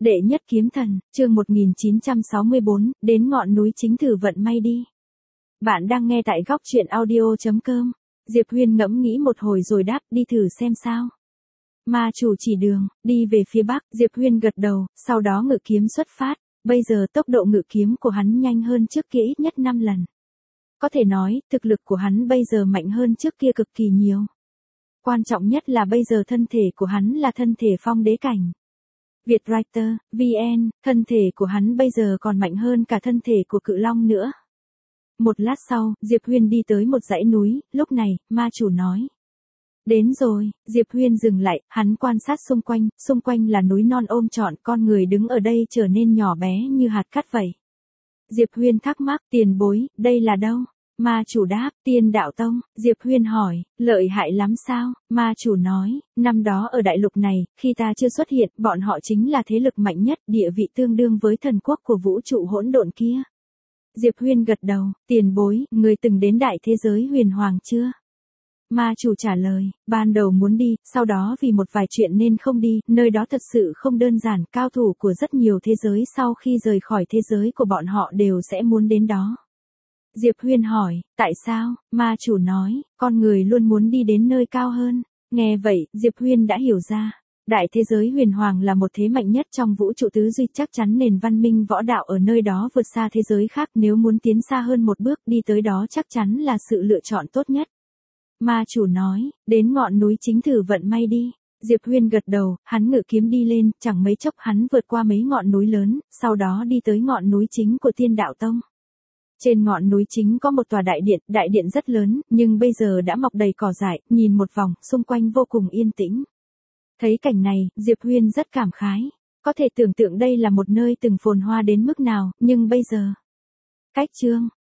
Đệ nhất kiếm thần, chương 1964, đến ngọn núi chính thử vận may đi. Bạn đang nghe tại góc truyện audio.com. Diệp Huyên ngẫm nghĩ một hồi rồi đáp, đi thử xem sao. Ma chủ chỉ đường, đi về phía bắc, Diệp Huyên gật đầu, sau đó ngự kiếm xuất phát. Bây giờ tốc độ ngự kiếm của hắn nhanh hơn trước kia ít nhất 5 lần. Có thể nói, thực lực của hắn bây giờ mạnh hơn trước kia cực kỳ nhiều. Quan trọng nhất là bây giờ thân thể của hắn là thân thể phong đế cảnh. Vietwriter, VN, thân thể của hắn bây giờ còn mạnh hơn cả thân thể của cự long nữa. Một lát sau, Diệp Huyên đi tới một dãy núi, lúc này, ma chủ nói. Đến rồi, Diệp Huyên dừng lại, hắn quan sát xung quanh là núi non ôm trọn, con người đứng ở đây trở nên nhỏ bé như hạt cát vậy. Diệp Huyên thắc mắc, tiền bối, đây là đâu? Ma chủ đáp, Tiên Đạo Tông. Diệp Huyên hỏi, lợi hại lắm sao? Ma chủ nói, năm đó ở đại lục này, khi ta chưa xuất hiện, bọn họ chính là thế lực mạnh nhất, địa vị tương đương với thần quốc của vũ trụ hỗn độn kia. Diệp Huyên gật đầu, tiền bối, người từng đến đại thế giới huyền hoàng chưa? Ma chủ trả lời, ban đầu muốn đi, sau đó vì một vài chuyện nên không đi, nơi đó thật sự không đơn giản, cao thủ của rất nhiều thế giới sau khi rời khỏi thế giới của bọn họ đều sẽ muốn đến đó. Diệp Huyên hỏi, tại sao? Ma chủ nói, con người luôn muốn đi đến nơi cao hơn. Nghe vậy, Diệp Huyên đã hiểu ra. Đại thế giới huyền hoàng là một thế mạnh nhất trong vũ trụ tứ duy, chắc chắn nền văn minh võ đạo ở nơi đó vượt xa thế giới khác, nếu muốn tiến xa hơn một bước đi tới đó chắc chắn là sự lựa chọn tốt nhất. Ma chủ nói, đến ngọn núi chính thử vận may đi. Diệp Huyên gật đầu, hắn ngự kiếm đi lên, chẳng mấy chốc hắn vượt qua mấy ngọn núi lớn, sau đó đi tới ngọn núi chính của Tiên Đạo Tông. Trên ngọn núi chính có một tòa đại điện rất lớn, nhưng bây giờ đã mọc đầy cỏ dại, nhìn một vòng, xung quanh vô cùng yên tĩnh. Thấy cảnh này, Diệp Huyên rất cảm khái. Có thể tưởng tượng đây là một nơi từng phồn hoa đến mức nào, nhưng bây giờ. Cách chương